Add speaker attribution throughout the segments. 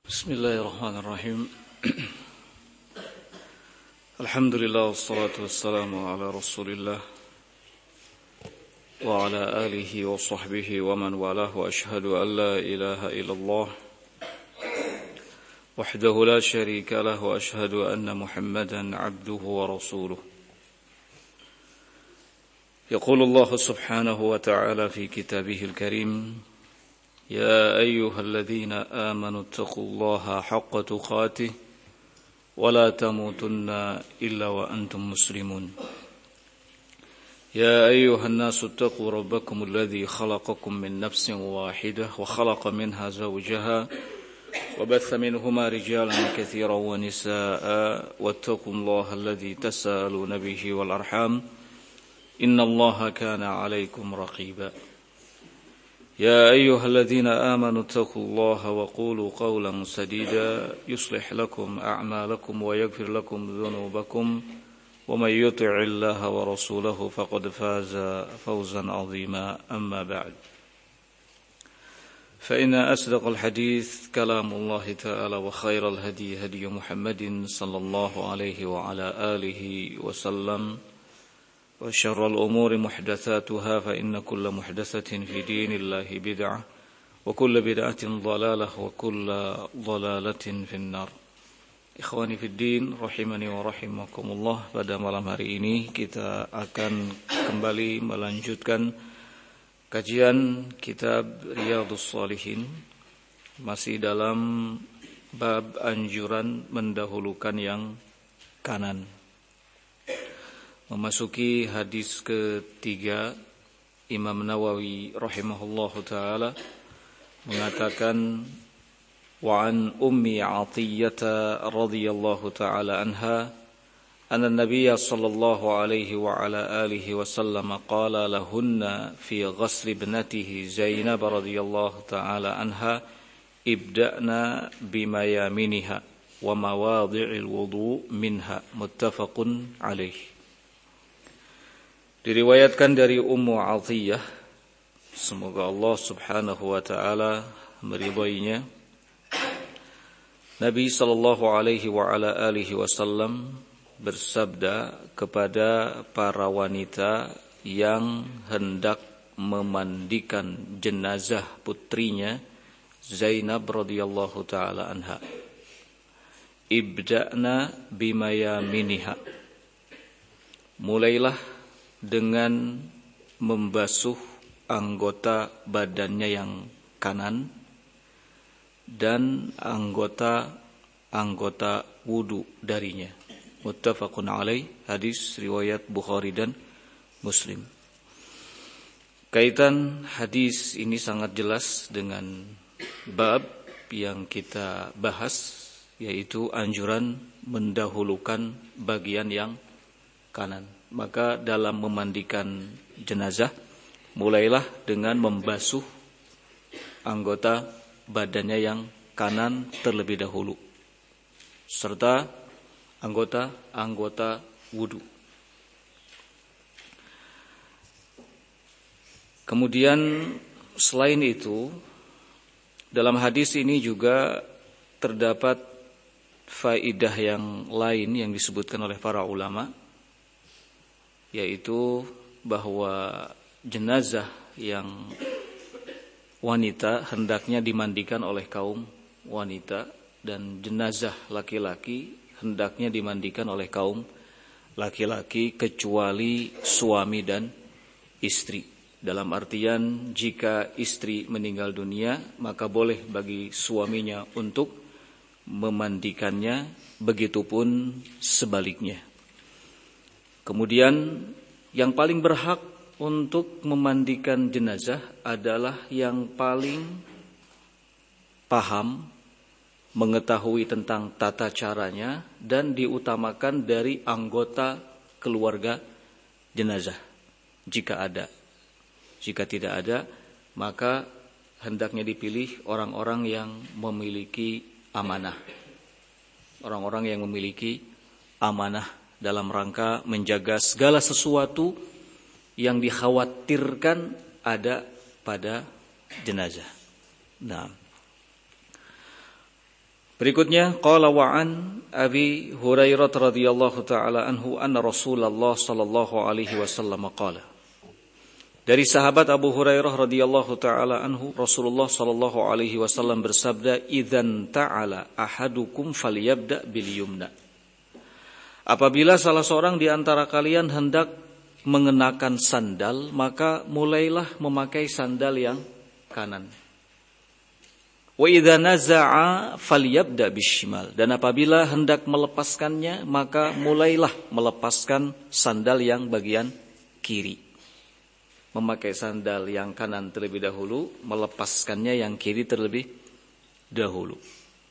Speaker 1: Bismillahirrahmanirrahim. Alhamdulillah wassalatu wassalamu ala Rasulillah wa ala alihi wa sahbihi wa man walah wa ashhadu an la ilaha illallah wahdahu la syarika lah wa ashhadu anna Muhammadan abduhu wa rasuluh. Yaqulu Allah subhanahu wa ta'ala fi kitabihil karim يا أيها الذين آمنوا اتقوا الله حق تقاته ولا تموتن إلا وأنتم مسلمون يا أيها الناس اتقوا ربكم الذي خلقكم من نفس واحدة وخلق منها زوجها وبث منهما رجالا كثيرا ونساء واتقوا الله الذي تساءلون به والأرحام إن الله كان عليكم رقيبا يا أيها الذين آمنوا اتقوا الله وقولوا قولا سديدا يصلح لكم أعمالكم ويغفر لكم ذنوبكم ومن يطع الله ورسوله فقد فاز فوزا عظيما أما بعد فإن أصدق الحديث كلام الله تعالى وخير الهدي هدي محمد صلى الله عليه وعلى آله وسلم وشر الأمور محدثاتها فإن كل محدثة في دين الله بدعة وكل بدعة ضلالة وكل ضلالة في النار. Ikhwani fi din rahimani wa rahimakumullah. Pada malam hari ini kita akan kembali melanjutkan kajian kitab Riyadhus Shalihin, masih dalam bab anjuran mendahulukan yang kanan. Memasuki hadis ketiga, Imam Nawawi rahimahullahu ta'ala mengatakan wa an ummi Athiyyah radhiyallahu ta'ala anha anna an-nabiy sallallahu alaihi wa ala alihi wasallam qala lahunna fi ghasl ibnatihi Zainab radhiyallahu ta'ala anha ibda'na bimayaminiha wa mawadhi'il wudu' minha muttafaqun alaihi. Diriwayatkan dari Ummu Athiyyah, semoga Allah subhanahu wa ta'ala meridhoinya, Nabi sallallahu alaihi wa ala alihi wasallam bersabda kepada para wanita yang hendak memandikan jenazah putrinya Zainab radhiyallahu ta'ala anha, ibda'na bimayaminiha, mulailah dengan membasuh anggota badannya yang kanan dan anggota wudu darinya. Muttafaqun alaih, hadis riwayat Bukhari dan Muslim. Kaitan hadis ini sangat jelas dengan bab yang kita bahas, yaitu anjuran mendahulukan bagian yang kanan. Maka dalam memandikan jenazah, mulailah dengan membasuh anggota badannya yang kanan terlebih dahulu, serta anggota wudu. Kemudian selain itu, dalam hadis ini juga terdapat faidah yang lain yang disebutkan oleh para ulama, yaitu bahwa jenazah yang wanita hendaknya dimandikan oleh kaum wanita dan jenazah laki-laki hendaknya dimandikan oleh kaum laki-laki kecuali suami dan istri. Dalam artian, jika istri meninggal dunia, maka boleh bagi suaminya untuk memandikannya, begitupun sebaliknya. Kemudian yang paling berhak untuk memandikan jenazah adalah yang paling paham, mengetahui tentang tata caranya, dan diutamakan dari anggota keluarga jenazah jika ada. Jika tidak ada, maka hendaknya dipilih orang-orang yang memiliki amanah. Orang-orang yang memiliki amanah dalam rangka menjaga segala sesuatu yang dikhawatirkan ada pada jenazah. Nah, Berikutnya, qala wa an Abi Hurairah radhiyallahu taala anhu anna Rasulullah sallallahu alaihi wasallam qala. Dari sahabat Abu Hurairah radhiyallahu taala anhu, Rasulullah sallallahu alaihi wasallam bersabda, "Idzan ta'ala ahadukum falyabda bil yumna." Apabila salah seorang di antara kalian hendak mengenakan sandal, maka mulailah memakai sandal yang kanan. Wa idza naza'a falyabda bishimal, dan apabila hendak melepaskannya maka mulailah melepaskan sandal yang bagian kiri. Memakai sandal yang kanan terlebih dahulu, melepaskannya yang kiri terlebih dahulu.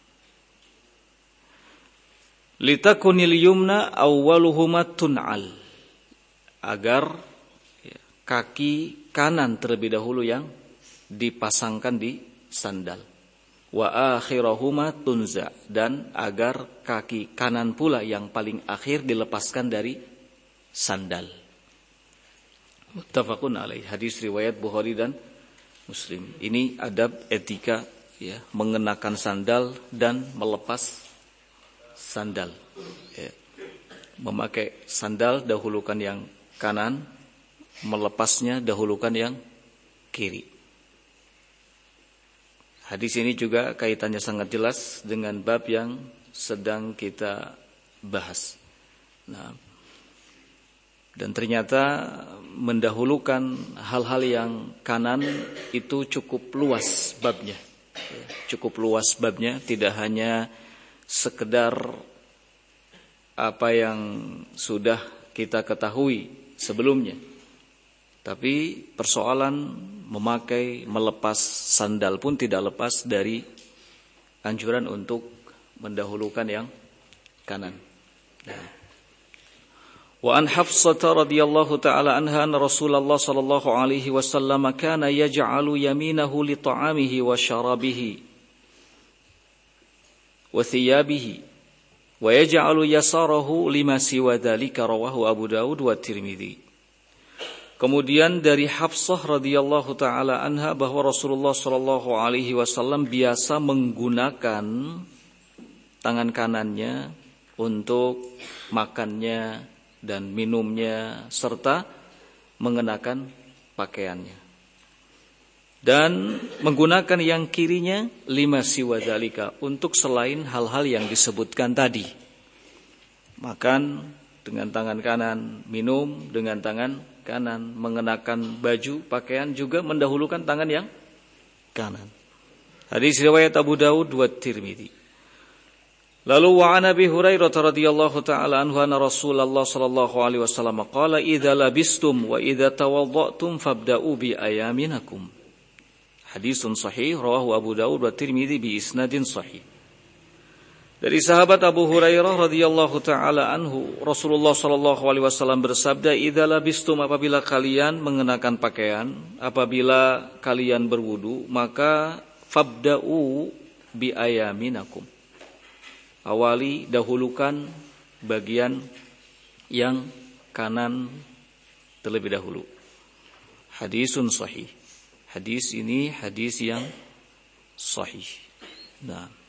Speaker 1: Litakunil yumna awwaluhuma tun'al, agar kaki kanan terlebih dahulu yang dipasangkan di sandal. Wa akhirahuma tunza, dan agar kaki kanan pula yang paling akhir dilepaskan dari sandal. Muttafaqun alaih. Hadis riwayat Bukhari dan Muslim. Ini adab etika ya, mengenakan sandal dan melepas sandal. Ya. Memakai sandal dahulukan yang kanan, melepasnya dahulukan yang kiri. Hadis ini juga kaitannya sangat jelas dengan bab yang sedang kita bahas. Nah, dan ternyata mendahulukan hal-hal yang kanan itu cukup luas babnya. Cukup luas babnya, tidak hanya sekedar apa yang sudah kita ketahui sebelumnya. Tapi persoalan memakai, melepas sandal pun tidak lepas dari anjuran untuk mendahulukan yang kanan. Wa an Hafsah radhiyallahu taala anha anna Rasulullah sallallahu alaihi wasallam kana yaj'alu yaminahu li ta'amihi wa syarabihi wa thiyabihi wa yaj'alu yasarahu lima siwa dzalika, rawahu Abu Dawud wa Tirmidzi. Kemudian dari Hafsah radhiyallahu taala anha bahwa Rasulullah sallallahu alaihi wasallam biasa menggunakan tangan kanannya untuk makannya dan minumnya serta mengenakan pakaiannya. Dan menggunakan yang kirinya lima siwa dzalika, untuk selain hal-hal yang disebutkan tadi. Makan dengan tangan kanan, minum dengan tangan kanan, mengenakan baju, pakaian juga mendahulukan tangan yang kanan. Hadis riwayat Abu Dawud wa Tirmidzi. Lalu wa an Abi Hurairah radhiyallahu taala anhu anna Rasulullah sallallahu alaihi wasallam qala idza labistum wa idza tawaddatum fabda'u bi ayaminakum. Hadisun sahih rawahu Abu Dawud wa Tirmidzi bi isnadin sahih. Dari sahabat Abu Hurairah radhiyallahu taala anhu, Rasulullah sallallahu alaihi wasallam bersabda, "Idza labistum," apabila kalian mengenakan pakaian, apabila kalian berwudu, maka fabda'u bi ayaminakum. Awali, dahulukan bagian yang kanan terlebih dahulu. Hadisun sahih. Hadis ini hadis yang sahih. Nah,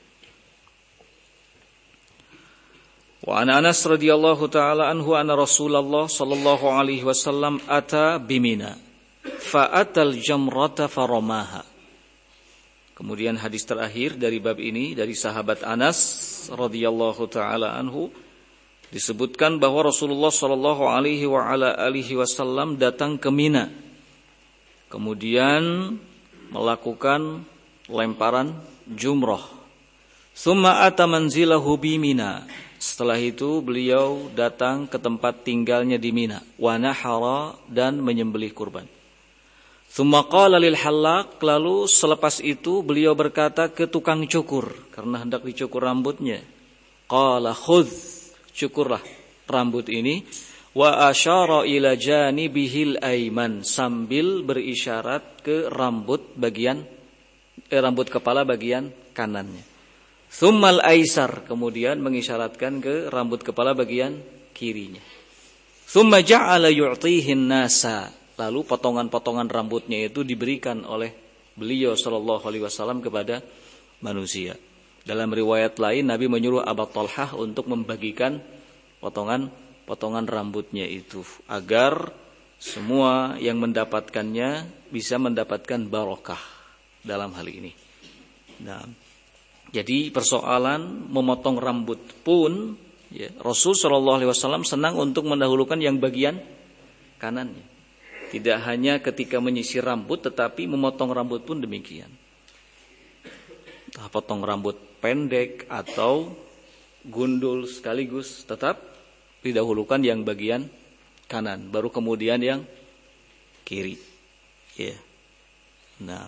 Speaker 1: wa an Anas radhiyallahu taala anhu anna Rasulullah sallallahu alaihi wasallam ata bimina fa atal jamrata faramaha. Kemudian hadis terakhir dari bab ini dari sahabat Anas radhiyallahu taala anhu disebutkan bahwa Rasulullah sallallahu alaihi wa ala alihi wasallam datang ke Mina. Kemudian melakukan lemparan jumrah. Tsumma ata manzilahu bi Mina. Setelah itu beliau datang ke tempat tinggalnya di Mina, wa nahara, dan menyembelih kurban. Tsumma qala lil halaq, lalu selepas itu beliau berkata ke tukang cukur karena hendak dicukur rambutnya. Qala khudz, cukurlah rambut ini, wa asyara ila janibihil aiman, sambil berisyarat ke rambut kepala bagian kanannya. Tsummal aisar, kemudian mengisyaratkan ke rambut kepala bagian kirinya. Tsumma ja'ala yu'tihin nasa, lalu potongan-potongan rambutnya itu diberikan oleh beliau sallallahu alaihi wasallam kepada manusia. Dalam riwayat lain Nabi menyuruh Abu Talhah untuk membagikan potongan rambutnya itu agar semua yang mendapatkannya bisa mendapatkan barokah dalam hal ini. Nah, jadi persoalan memotong rambut pun ya, Rasul Shallallahu Alaihi Wasallam senang untuk mendahulukan yang bagian kanannya. Tidak hanya ketika menyisir rambut, tetapi memotong rambut pun demikian. Entah potong rambut pendek atau gundul sekaligus, tetap didahulukan yang bagian kanan, baru kemudian yang kiri. Ya. Nah,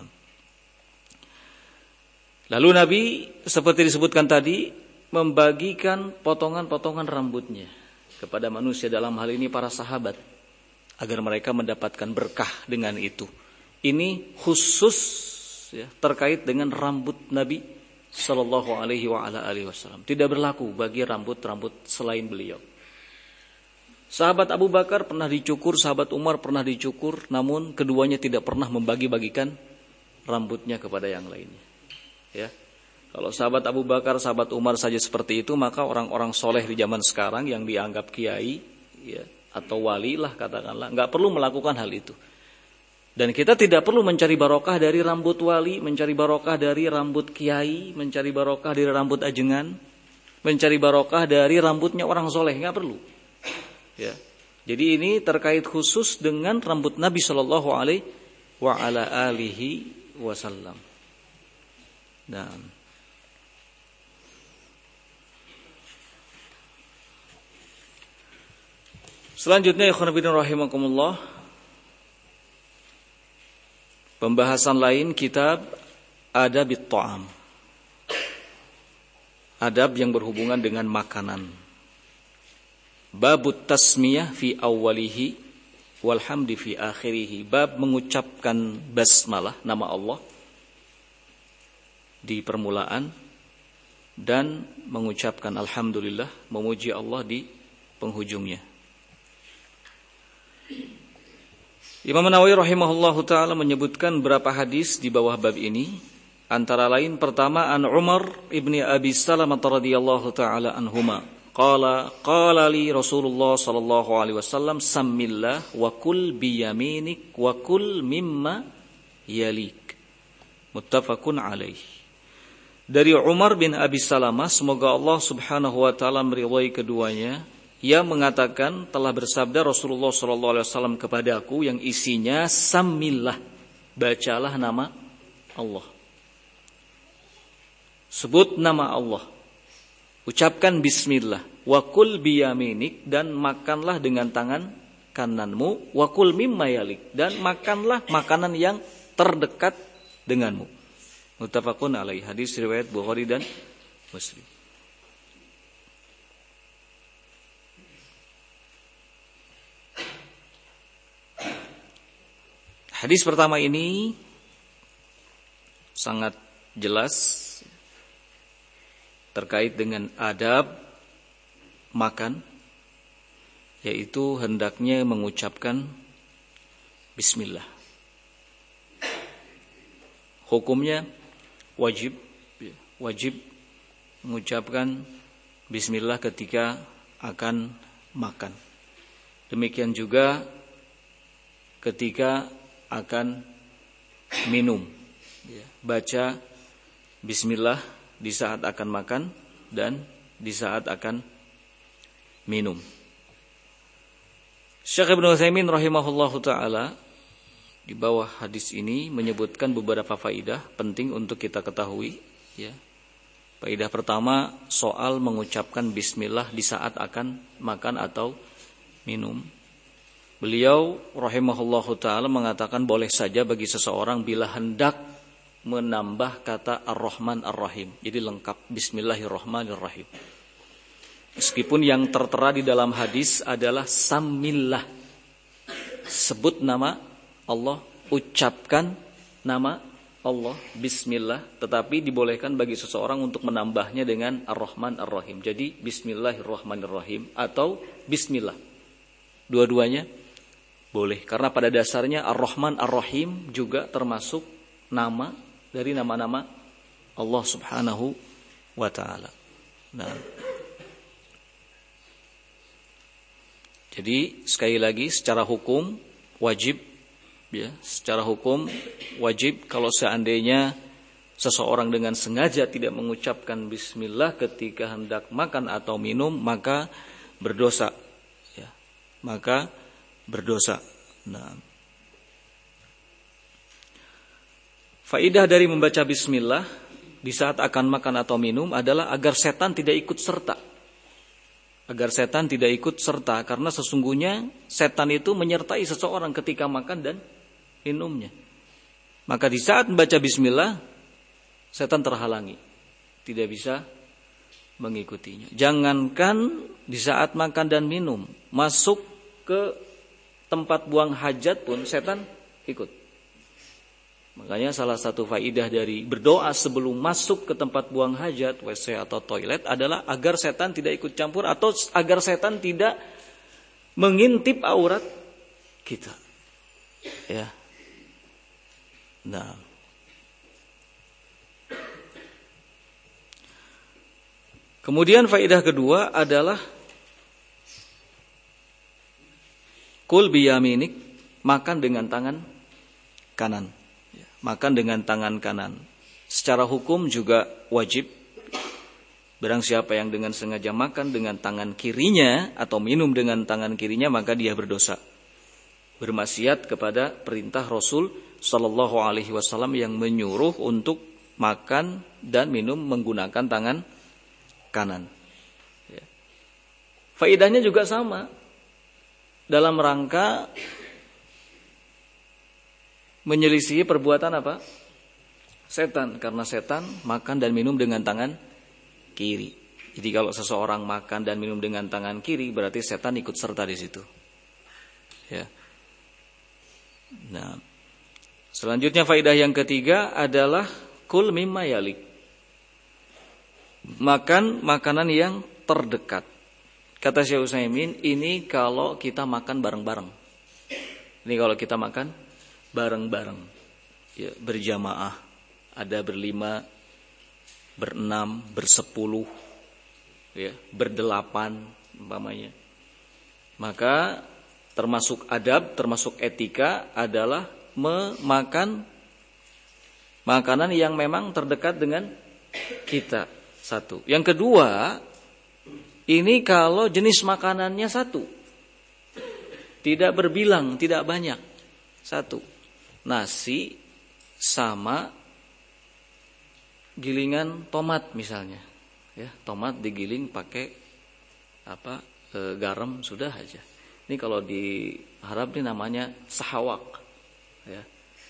Speaker 1: lalu Nabi seperti disebutkan tadi membagikan potongan-potongan rambutnya kepada manusia, dalam hal ini para sahabat, agar mereka mendapatkan berkah dengan itu. Ini khusus ya, terkait dengan rambut Nabi Sallallahu Alaihi Wasallam. Tidak berlaku bagi rambut-rambut selain beliau. Sahabat Abu Bakar pernah dicukur, sahabat Umar pernah dicukur, namun keduanya tidak pernah membagi-bagikan rambutnya kepada yang lainnya. Ya, kalau sahabat Abu Bakar, sahabat Umar saja seperti itu, maka orang-orang soleh di zaman sekarang yang dianggap kiai, ya, atau wali lah katakanlah, nggak perlu melakukan hal itu. Dan kita tidak perlu mencari barokah dari rambut wali, mencari barokah dari rambut kiai, mencari barokah dari rambut ajengan, mencari barokah dari rambutnya orang soleh, nggak perlu. Ya, jadi ini terkait khusus dengan rambut Nabi Shallallahu Alaihi Wasallam. Nah, selanjutnya ikhwan fillah rahimakumullah, pembahasan lain kitab Adabit Ta'am. Adab yang berhubungan dengan makanan. Babut tasmiyah fi awwalihi walhamdi fi akhirihi. Bab mengucapkan basmalah, nama Allah, di permulaan dan mengucapkan alhamdulillah, memuji Allah di penghujungnya. Imam Nawawi rahimahullahu taala menyebutkan beberapa hadis di bawah bab ini, antara lain pertama an Umar ibni Abi Salamah radhiyallahu taala anhuma qala li Rasulullah sallallahu alaihi wasallam sammillah wa kul bi yaminik wa kul mimma yalik, muttafaqun alaih. Dari Umar bin Abi Salamah, semoga Allah subhanahu wa taala meridhai keduanya, ia mengatakan telah bersabda Rasulullah SAW kepadaku yang isinya sammillah, bacalah nama Allah, sebut nama Allah, ucapkan bismillah, wakul biyaminik, dan makanlah dengan tangan kananmu, wakul mimma yalik, dan makanlah makanan yang terdekat denganmu. Muttafaqun alaih, hadis riwayat Bukhari dan Muslim. Hadis pertama ini sangat jelas terkait dengan adab makan, yaitu hendaknya mengucapkan bismillah. Hukumnya wajib mengucapkan bismillah ketika akan makan. Demikian juga ketika akan minum, baca bismillah di saat akan makan dan di saat akan minum. Syekh Ibnu Utsaimin rahimahullahu taala di bawah hadis ini menyebutkan beberapa faidah penting untuk kita ketahui, ya. Faidah pertama soal mengucapkan bismillah di saat akan makan atau minum. Beliau rahimahullahu ta'ala mengatakan boleh saja bagi seseorang bila hendak menambah kata Ar-Rahman Ar-Rahim. Jadi lengkap Bismillahirrahmanirrahim. Meskipun yang tertera di dalam hadis adalah sammillah, sebut nama Allah, ucapkan nama Allah, bismillah, tetapi dibolehkan bagi seseorang untuk menambahnya dengan Ar-Rahman Ar-Rahim. Jadi Bismillahirrahmanirrahim atau Bismillah. Dua-duanya boleh, karena pada dasarnya Ar-Rahman Ar-Rahim juga termasuk nama dari nama-nama Allah subhanahu wa ta'ala. Nah, jadi sekali lagi secara hukum wajib, ya, secara hukum wajib kalau seandainya seseorang dengan sengaja tidak mengucapkan bismillah ketika hendak makan atau minum, maka berdosa, ya, maka berdosa. Nah, faidah dari membaca bismillah di saat akan makan atau minum adalah agar setan tidak ikut serta. Agar setan tidak ikut serta, karena sesungguhnya setan itu menyertai seseorang ketika makan dan minumnya. Maka di saat membaca bismillah, setan terhalangi, tidak bisa mengikutinya. Jangankan di saat makan dan minum, masuk ke tempat buang hajat pun setan ikut. Makanya salah satu faidah dari berdoa sebelum masuk ke tempat buang hajat, WC atau toilet adalah agar setan tidak ikut campur atau agar setan tidak mengintip aurat kita. Ya. Nah. Kemudian faidah kedua adalah kul biyaminik, makan dengan tangan kanan. Makan dengan tangan kanan. Secara hukum juga wajib. Barang siapa yang dengan sengaja makan dengan tangan kirinya atau minum dengan tangan kirinya, maka dia berdosa. Bermaksiat kepada perintah Rasul sallallahu alaihi wasallam yang menyuruh untuk makan dan minum menggunakan tangan kanan. Faedahnya juga sama. Dalam rangka menyelisihi perbuatan apa? Setan. Karena setan makan dan minum dengan tangan kiri. Jadi kalau seseorang makan dan minum dengan tangan kiri, berarti setan ikut serta di situ. Ya. Nah, selanjutnya faedah yang ketiga adalah kul mimma yalik. Makan makanan yang terdekat. Kata Syekh Utsaimin, ini kalau kita makan bareng-bareng. Ini kalau kita makan bareng-bareng, ya, berjamaah, ada berlima, berenam, bersepuluh, ya, berdelapan umpamanya. Maka termasuk adab, termasuk etika adalah memakan makanan yang memang terdekat dengan kita. Satu. Yang kedua, ini kalau jenis makanannya satu, tidak berbilang, tidak banyak, satu. Nasi sama gilingan tomat misalnya, ya, tomat digiling pakai garam sudah aja. Ini kalau di Arab ini namanya sahawak, ya.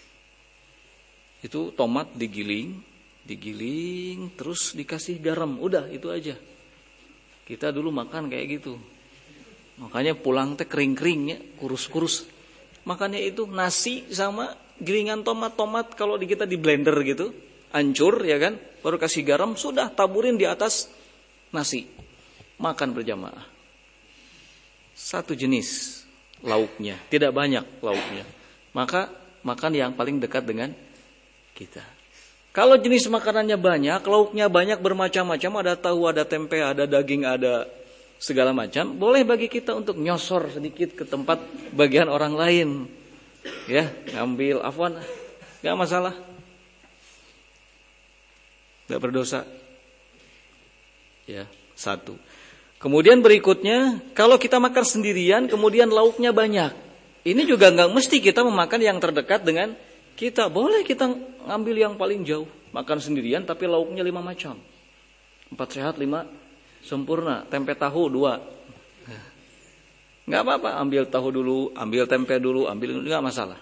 Speaker 1: Itu tomat digiling terus dikasih garam, udah itu aja. Kita dulu makan kayak gitu, makanya pulang teh kering-keringnya, kurus-kurus. Makanya itu nasi sama gilingan tomat kalau kita di blender gitu, hancur ya kan, baru kasih garam, sudah taburin di atas nasi, makan berjamaah. Satu jenis lauknya, tidak banyak lauknya, maka makan yang paling dekat dengan kita. Kalau jenis makanannya banyak, lauknya banyak, bermacam-macam, ada tahu, ada tempe, ada daging, ada segala macam, boleh bagi kita untuk nyosor sedikit ke tempat bagian orang lain. Ya, ngambil afwan, enggak masalah. Enggak berdosa. Ya, satu. Kemudian berikutnya, kalau kita makan sendirian kemudian lauknya banyak, ini juga enggak mesti kita memakan yang terdekat dengan kita. Boleh kita ngambil yang paling jauh, makan sendirian tapi lauknya 5 macam. 4 sehat 5 sempurna, tempe tahu 2. Enggak apa-apa, ambil tahu dulu, ambil tempe dulu, enggak masalah.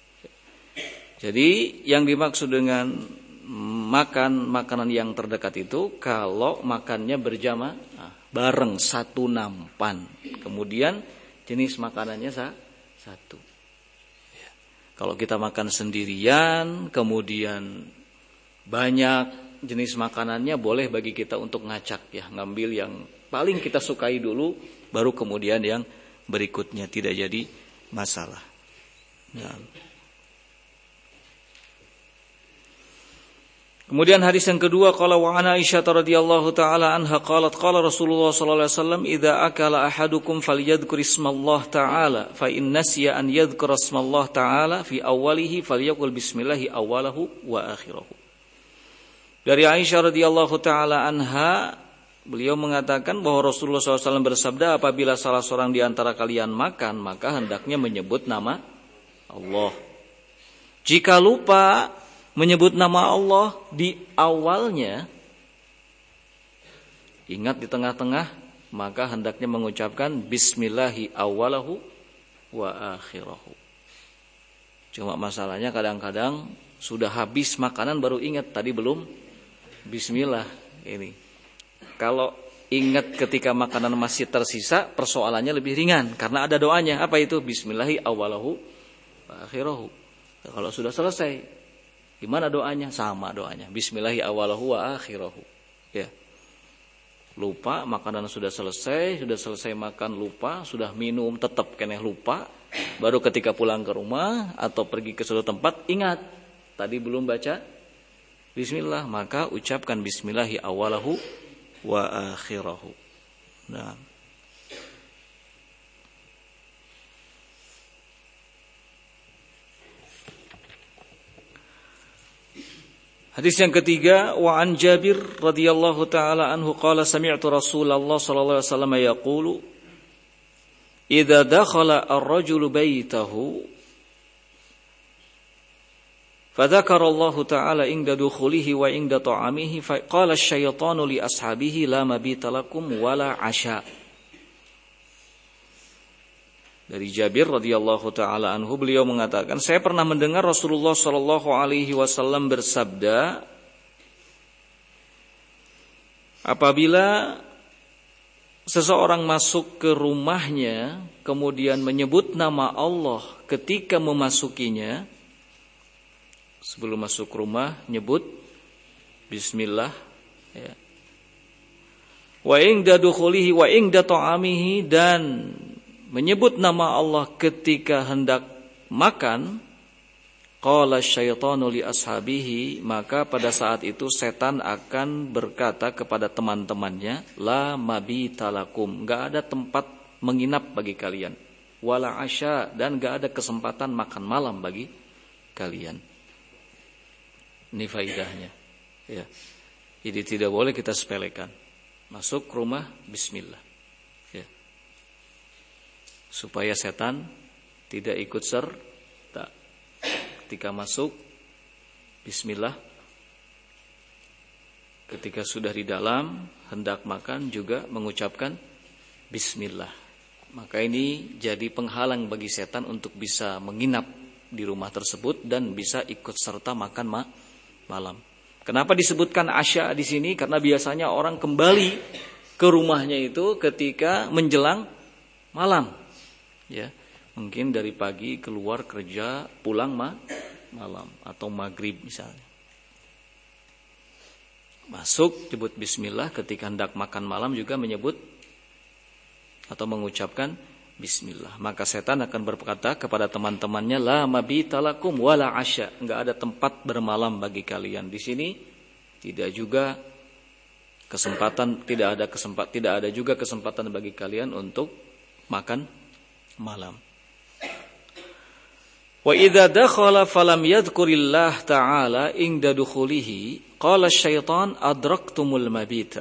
Speaker 1: Jadi yang dimaksud dengan makan makanan yang terdekat itu kalau makannya berjamaah, bareng, satu nampan. Kemudian jenis makanannya satu. Kalau kita makan sendirian, kemudian banyak jenis makanannya, boleh bagi kita untuk ngacak, ya, ngambil yang paling kita sukai dulu, baru kemudian yang berikutnya, tidak jadi masalah. Nah. Kemudian hadis yang kedua, qala wa ana Aisyah radhiyallahu taala anha qalat qala Rasulullah sallallahu alaihi wasallam idza akala ahadukum falyadhkur ismallah taala fa in nasiya an yadhkura ismallah taala fi awwalihi falyaqul bismillah awwalahu wa akhirahu. Dari Aisyah radhiyallahu taala anha, beliau mengatakan bahwa Rasulullah SAW bersabda, apabila salah seorang di antara kalian makan, maka hendaknya menyebut nama Allah. Jika lupa menyebut nama Allah di awalnya, ingat di tengah-tengah, maka hendaknya mengucapkan bismillahi awwalahu wa akhirahu. Cuma masalahnya kadang-kadang sudah habis makanan baru ingat, tadi belum bismillah ini. Kalau ingat ketika makanan masih tersisa, persoalannya lebih ringan karena ada doanya. Apa itu? Bismillahi awwalahu wa akhirahu. Kalau sudah selesai, gimana doanya? Sama doanya. Bismillahi awwalahu wa akhirahu. Ya. Lupa, makanan sudah selesai makan lupa, sudah minum tetap kena lupa. Baru ketika pulang ke rumah atau pergi ke suatu tempat ingat, tadi belum baca bismillah, maka ucapkan bismillahi awwalahu wa akhirahu. Nah, hadis yang ketiga, wa an Jabir radhiyallahu taala anhu qala sami'tu Rasulullah sallallahu alaihi wasallam yaqulu idza dakhala ar-rajulu baitahu fadzakara Allah taala inda dukhulihi wa inda ta'amihi faqala asy-syaitanu li ashabihi la mabita lakum wala 'asha. Dari Jabir radhiyallahu taala anhu, beliau mengatakan, saya pernah mendengar Rasulullah sallallahu alaihi wasallam bersabda, apabila seseorang masuk ke rumahnya kemudian menyebut nama Allah ketika memasukinya, sebelum masuk rumah nyebut bismillah, ya. Wa inda dukhulihi wa inda ta'amihi, dan menyebut nama Allah ketika hendak makan, qala syaitanu li ashabihi, maka pada saat itu setan akan berkata kepada teman-temannya, la mabita lakum, enggak ada tempat menginap bagi kalian, wala asya, dan enggak ada kesempatan makan malam bagi kalian. Ini faidahnya, ya. Jadi tidak boleh kita sepelekan. Masuk rumah bismillah, ya. Supaya setan tidak ikut serta. Ketika masuk bismillah, ketika sudah di dalam hendak makan juga mengucapkan bismillah. Maka ini jadi penghalang bagi setan untuk bisa menginap di rumah tersebut dan bisa ikut serta makan malam. Kenapa disebutkan asya di sini? Karena biasanya orang kembali ke rumahnya itu ketika menjelang malam, ya. Mungkin dari pagi keluar kerja, pulang malam atau maghrib misalnya. Masuk nyebut bismillah, ketika hendak makan malam juga menyebut atau mengucapkan bismillah. Maka setan akan berkata kepada teman-temannya, la mabita lakum wala asya, enggak ada tempat bermalam bagi kalian. Di sini tidak juga kesempatan, tidak ada juga kesempatan bagi kalian untuk makan malam. Wa idza dakhala falam yadhkurillah ta'ala inda dukhulihi qala syaitan adraktumul mabita.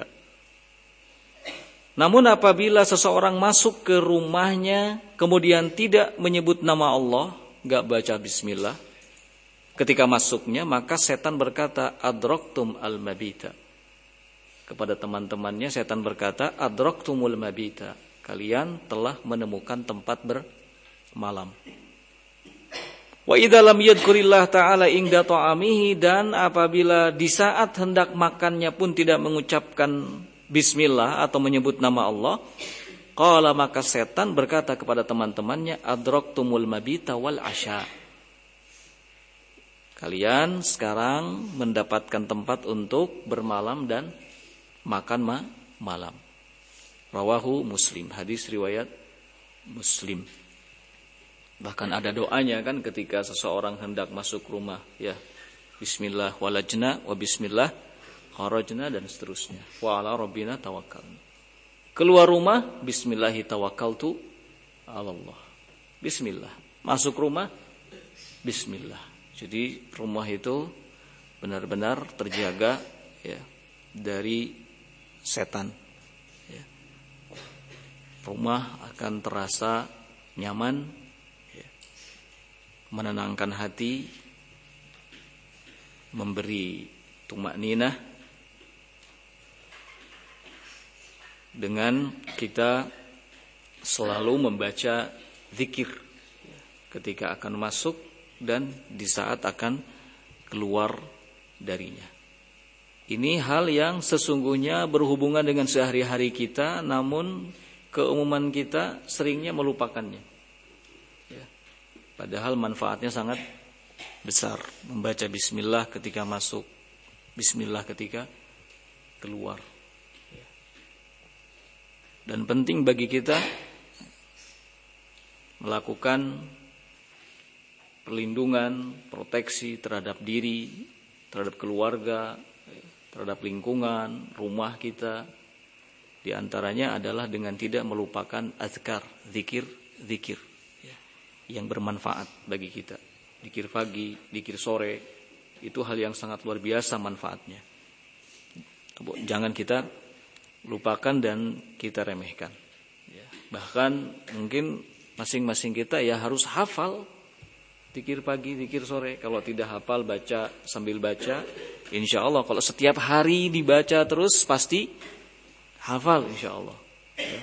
Speaker 1: Namun apabila seseorang masuk ke rumahnya kemudian tidak menyebut nama Allah, enggak baca bismillah ketika masuknya, maka setan berkata adraktum al-mabita. Kepada teman-temannya setan berkata adraktumul mabita, kalian telah menemukan tempat bermalam. Wa idza lam yadhkurillah ta'ala inda ta'amihi, dan apabila di saat hendak makannya pun tidak mengucapkan bismillah atau menyebut nama Allah, qala, maka setan berkata kepada teman-temannya adraktumul mabita wal asya, kalian sekarang mendapatkan tempat untuk bermalam dan makan malam. Rawahu Muslim, hadis riwayat Muslim. Bahkan ada doanya kan ketika seseorang hendak masuk rumah, ya. Bismillah walajna wa bismillah kharajna dan seterusnya. Wa ala rabbina tawakkalna. Keluar rumah, bismillahi tawakkaltu 'ala Allah. Bismillah. Masuk rumah, bismillah. Jadi rumah itu benar-benar terjaga ya dari setan. Ya. Rumah akan terasa nyaman, ya. Menenangkan hati, memberi tumakninah dengan kita selalu membaca zikir ketika akan masuk dan di saat akan keluar darinya. Ini hal yang sesungguhnya berhubungan dengan sehari-hari kita, namun keumuman kita seringnya melupakannya. Ya. Padahal manfaatnya sangat besar. Membaca bismillah ketika masuk, bismillah ketika keluar. Ya. Dan penting bagi kita melakukan perlindungan, proteksi terhadap diri, terhadap keluarga, terhadap lingkungan, rumah kita. Di antaranya adalah dengan tidak melupakan azkar, zikir ya, yang bermanfaat bagi kita. Zikir pagi, zikir sore, itu hal yang sangat luar biasa manfaatnya. Jangan kita lupakan dan kita remehkan. Ya. Bahkan mungkin masing-masing kita ya harus hafal zikir pagi, zikir sore. Kalau tidak hafal, baca sambil baca. Insya Allah kalau setiap hari dibaca terus pasti hafal insya Allah. Ya.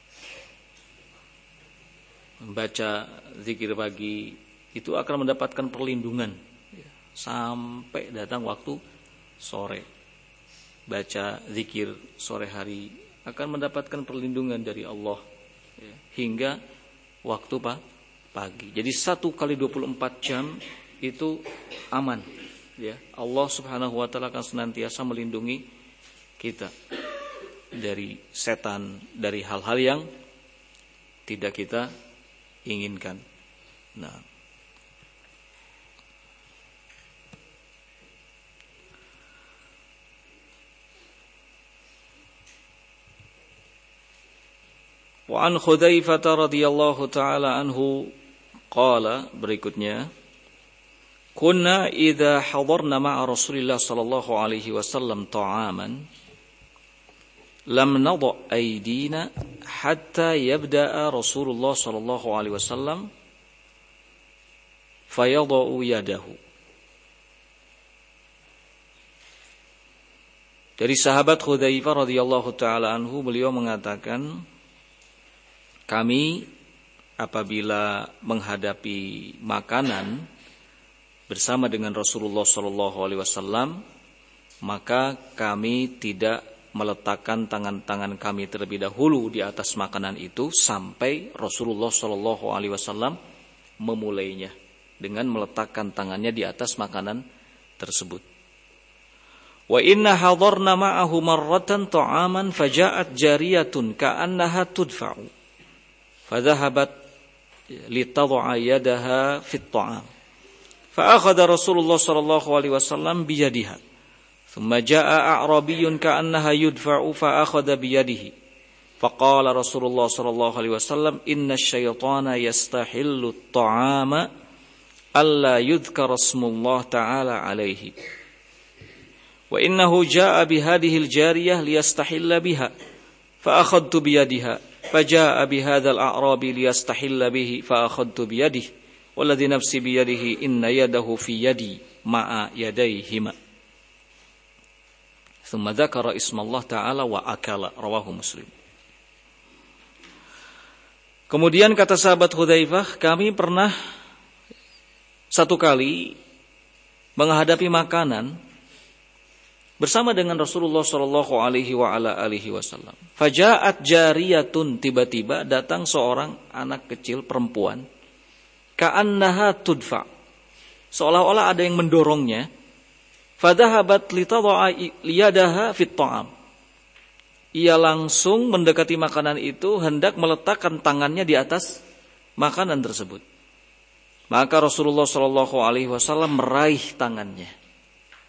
Speaker 1: Membaca zikir pagi itu akan mendapatkan perlindungan ya, sampai datang waktu sore. Baca zikir sore hari akan mendapatkan perlindungan dari Allah ya, hingga waktu pagi. Jadi 1 kali 24 jam itu aman ya. Allah Subhanahu wa taala akan senantiasa melindungi kita dari setan, dari hal-hal yang tidak kita inginkan. Nah, wa an Hudzaifah radhiyallahu taala anhu qala, berikutnya, kunna idza hadarna ma'a Rasulillah sallallahu alaihi wasallam ta'aman lam nadha aydina hatta yabda'a Rasulullah sallallahu alaihi wasallam fayadha'u yadahu. Dari sahabat Hudzaifah radhiyallahu taala anhu, beliau mengatakan, kami apabila menghadapi makanan bersama dengan Rasulullah SAW, maka kami tidak meletakkan tangan-tangan kami terlebih dahulu di atas makanan itu sampai Rasulullah SAW memulainya dengan meletakkan tangannya di atas makanan tersebut. Wa inna hadarna ma'ahu marratan ta'aman faja'at jariyatun ka'annaha tudfa'u فذهبت لتضع يدها في الطعام فأخذ رسول الله صلى الله عليه وسلم بيدها ثم جاء أعرابي كأنها يدفع فأخذ بيده فقال رسول الله صلى الله عليه وسلم إن الشيطان يستحل الطعام ألا يذكر اسم الله تعالى عليه وإنه جاء بهذه الجارية ليستحل بها فأخذت بيدها فجاء بهذا الأعرابي ليستحل به فأخذت بيده والذي نفسي بيده إن يده في يدي مع يديهما ثم ذكر اسم الله تعالى وأكل رواه مسلم. Kemudian kata sahabat Hudzaifah, kami pernah satu kali menghadapi makanan bersama dengan Rasulullah sallallahu alaihi wasallam. Faja'at jariyatun, tiba-tiba datang seorang anak kecil perempuan. Ka'annaha tudfa, seolah-olah ada yang mendorongnya. Fadhahabat litadha'a liyadaha fit ta'am, ia langsung mendekati makanan itu, hendak meletakkan tangannya di atas makanan tersebut. Maka Rasulullah sallallahu alaihi wasallam meraih tangannya.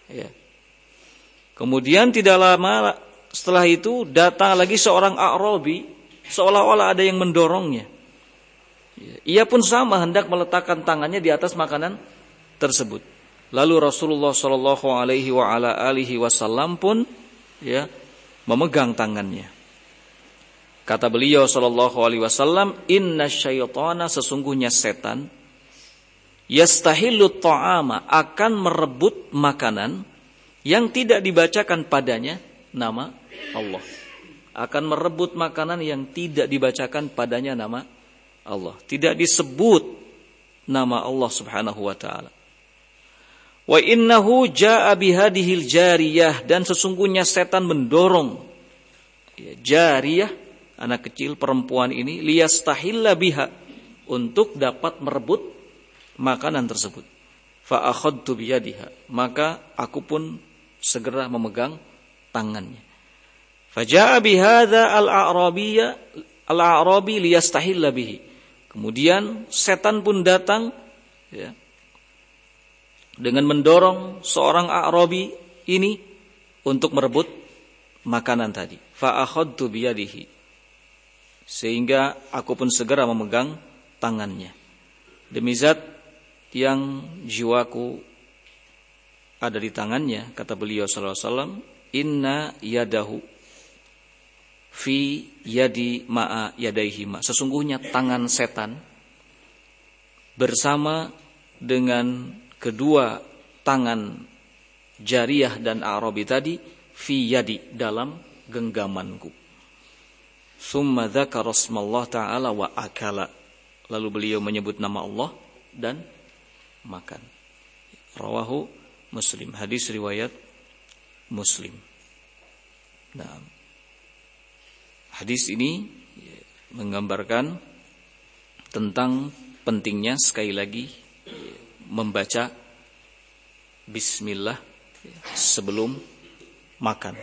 Speaker 1: Ya. Kemudian tidak lama setelah itu datang lagi seorang A'rabi, seolah-olah ada yang mendorongnya. Ia pun sama hendak meletakkan tangannya di atas makanan tersebut. Lalu Rasulullah Shallallahu Alaihi Wasallam pun ya memegang tangannya. Kata beliau Shallallahu Alaihi Wasallam, Inna syaitana, sesungguhnya setan, yastahillu ta'ama, akan merebut makanan yang tidak dibacakan padanya nama Allah. Akan merebut makanan yang tidak dibacakan padanya nama Allah. Tidak disebut nama Allah Subhanahu wa taala. Wa innahu jaa'a bihadihil jariyah, dan sesungguhnya setan mendorong jariyah, anak kecil perempuan ini, liyastahilla biha, untuk dapat merebut makanan tersebut. Fa akhadtu biyadiha, maka aku pun segera memegang tangannya. Faja'a bihadza al-a'rabi liyastahilla bihi. Kemudian setan pun datang ya, dengan mendorong seorang A'rabi ini untuk merebut makanan tadi. Fa akhadtu biyadihi, sehingga aku pun segera memegang tangannya. Demi zat yang jiwaku ada di tangannya, kata beliau sallallahu alaihi wasallam, inna yadahu fi yadi ma'a yadaihima, sesungguhnya tangan setan bersama dengan kedua tangan jariyah dan A'rabi tadi, fi yadi, dalam genggamanku. Summa dzakara rasmallah ta'ala wa akala, lalu beliau menyebut nama Allah dan makan. Rawahu Muslim, hadis riwayat Muslim. Nah, hadis ini menggambarkan tentang pentingnya sekali lagi membaca bismillah sebelum makan.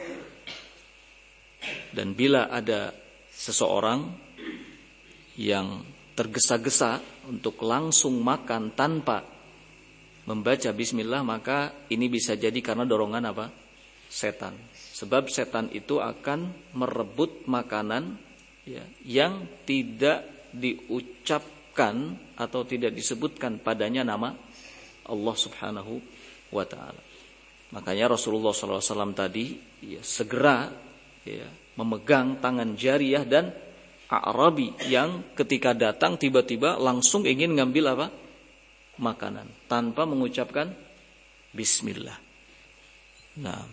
Speaker 1: Dan bila ada seseorang yang tergesa-gesa untuk langsung makan tanpa membaca bismillah, maka ini bisa jadi karena dorongan apa? Setan. Sebab setan itu akan merebut makanan ya, yang tidak diucapkan atau tidak disebutkan padanya nama Allah Subhanahu wa ta'ala. Makanya Rasulullah SAW tadi ya, segera ya, memegang tangan jariyah dan A'rabi yang ketika datang tiba-tiba langsung ingin ngambil apa? Makanan tanpa mengucapkan bismillah. Nah,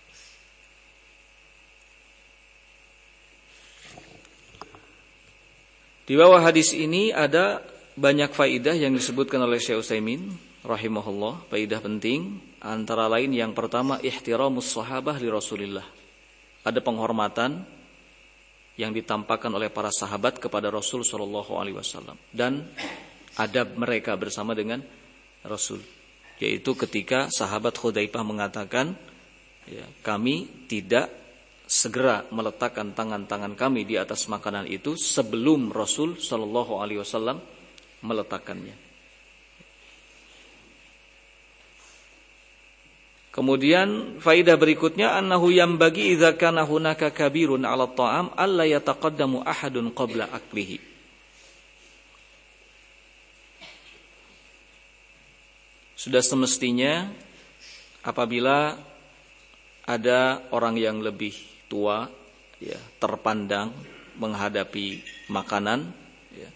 Speaker 1: di bawah hadis ini ada banyak faidah yang disebutkan oleh Syekh Utsaimin rahimahullah, faidah penting, antara lain yang pertama ihtiramus sahabah li Rasulillah. Ada penghormatan yang ditampakkan oleh para sahabat kepada Rasul sallallahu alaihi wasallam dan adab mereka bersama dengan Rasul, yaitu ketika sahabat Hudzaifah mengatakan, ya, kami tidak segera meletakkan tangan-tangan kami di atas makanan itu sebelum Rasul sallallahu alaihi wasallam meletakkannya. Kemudian faidah berikutnya, annahu yambagi idza kana hunaka kabirun 'ala ta'am alla yataqaddamu ahadun qabla aklihi. Sudah semestinya apabila ada orang yang lebih tua ya, terpandang menghadapi makanan ya,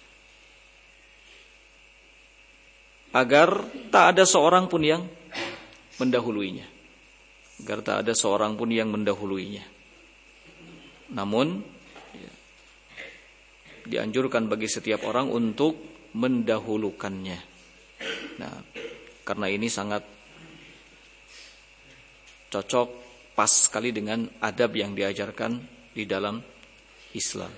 Speaker 1: agar tak ada seorang pun yang mendahuluinya. Agar tak ada seorang pun yang mendahuluinya. Namun ya, dianjurkan bagi setiap orang untuk mendahulukannya. Nah, karena ini sangat cocok, pas sekali dengan adab yang diajarkan di dalam Islam.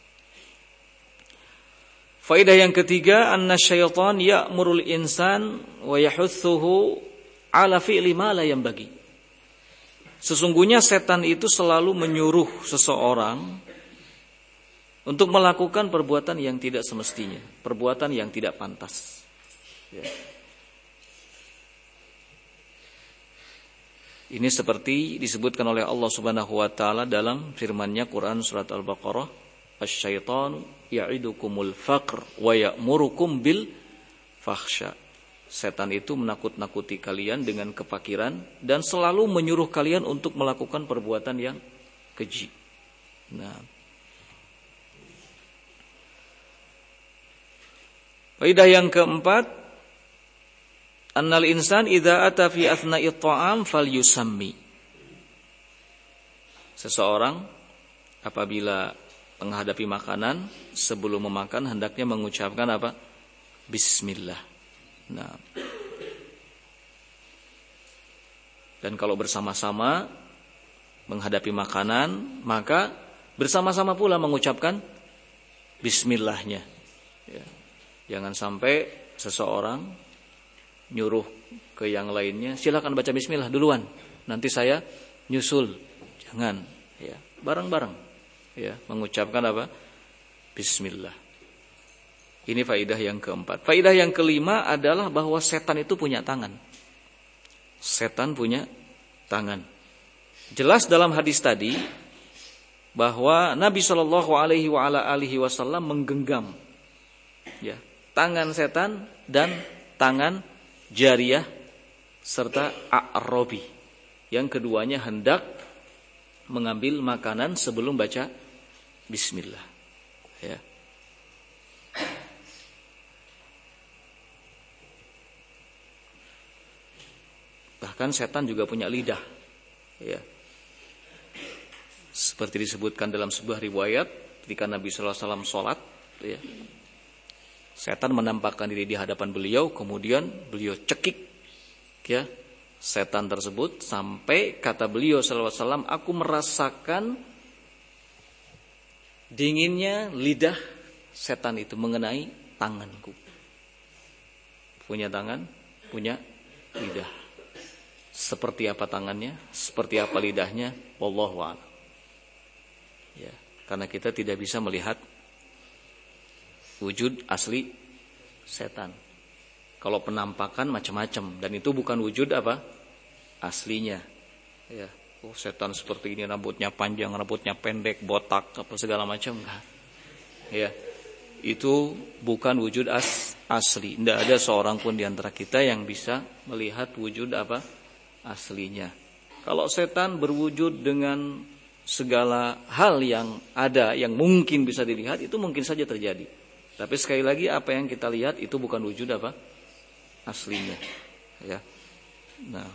Speaker 1: Faidah yang ketiga, anna syaitan ya'murul insan wa yahuthuhu ala fi'li ma la yanbaghi. Sesungguhnya setan itu selalu menyuruh seseorang untuk melakukan perbuatan yang tidak semestinya, perbuatan yang tidak pantas. Ya. Ini seperti disebutkan oleh Allah Subhanahu wa taala dalam firman-Nya Quran surat Al-Baqarah, "Asy-syaitanu ya'idukumul faqr wa ya'murukum bil fakhsya." Setan itu menakut-nakuti kalian dengan kefakiran dan selalu menyuruh kalian untuk melakukan perbuatan yang keji. Nah, faedah yang keempat, annal insan idza ata fi athna'i ta'am falyusammi. Seseorang apabila menghadapi makanan, sebelum memakan hendaknya mengucapkan apa? Bismillah. Nah, dan kalau bersama-sama menghadapi makanan, maka bersama-sama pula mengucapkan bismillahnya. Ya. Jangan sampai seseorang nyuruh ke yang lainnya, silakan baca bismillah duluan, nanti saya nyusul. Jangan, ya, bareng-bareng, ya, mengucapkan apa? Bismillah. Ini faedah yang keempat. Faedah yang kelima adalah bahwa setan itu punya tangan. Setan punya tangan. Jelas dalam hadis tadi bahwa Nabi Shallallahu Alaihi Wasallam menggenggam, ya, tangan setan dan tangan jariyah serta A'rabi. Yang keduanya hendak mengambil makanan sebelum baca bismillah. Ya. Bahkan setan juga punya lidah. Ya. Seperti disebutkan dalam sebuah riwayat, ketika Nabi sallallahu alaihi wasallam salat, ya, setan menampakkan diri di hadapan beliau, kemudian beliau cekik, ya, setan tersebut sampai kata beliau sallallahu alaihi wasallam, aku merasakan dinginnya lidah setan itu mengenai tanganku. Punya tangan, punya lidah. Seperti apa tangannya, seperti apa lidahnya, wallahu a'lam. Ya, karena kita tidak bisa melihat wujud asli setan. Kalau penampakan macam-macam, dan itu bukan wujud apa? Aslinya. Ya, oh, setan seperti ini, rambutnya panjang, rambutnya pendek, botak, apa segala macam, enggak. Ya, itu bukan wujud asli. Tidak ada seorang pun di antara kita yang bisa melihat wujud apa? Aslinya. Kalau setan berwujud dengan segala hal yang ada, yang mungkin bisa dilihat, itu mungkin saja terjadi. Tapi sekali lagi apa yang kita lihat itu bukan wujud apa? Aslinya. Ya. Nah.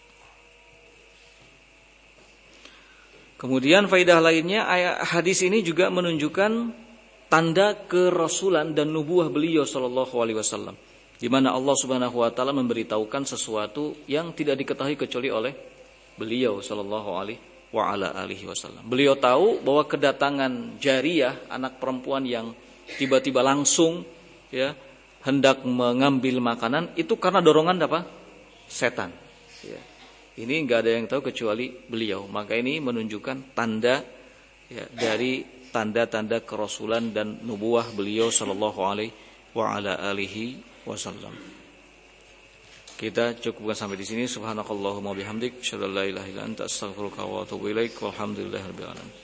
Speaker 1: Kemudian faidah lainnya, hadis ini juga menunjukkan tanda kerasulan dan nubuah beliau sallallahu alaihi wasallam, di mana Allah Subhanahu wa taala memberitahukan sesuatu yang tidak diketahui kecuali oleh beliau sallallahu alaihi wasallam. Beliau tahu bahwa kedatangan jariyah, anak perempuan yang tiba-tiba langsung, ya, hendak mengambil makanan itu karena dorongan apa? Setan. Ya. Ini enggak ada yang tahu kecuali beliau. Maka ini menunjukkan tanda, ya, dari tanda-tanda kerasulan dan nubuah beliau sallallahu alaihi wasallam. Kita cukupkan sampai di sini. Subhanakallahumma bihamdik, asyhadu an la ilaha illa anta, astaghfiruka wa atubu ilaik. Walhamdulillahirabbil alamin.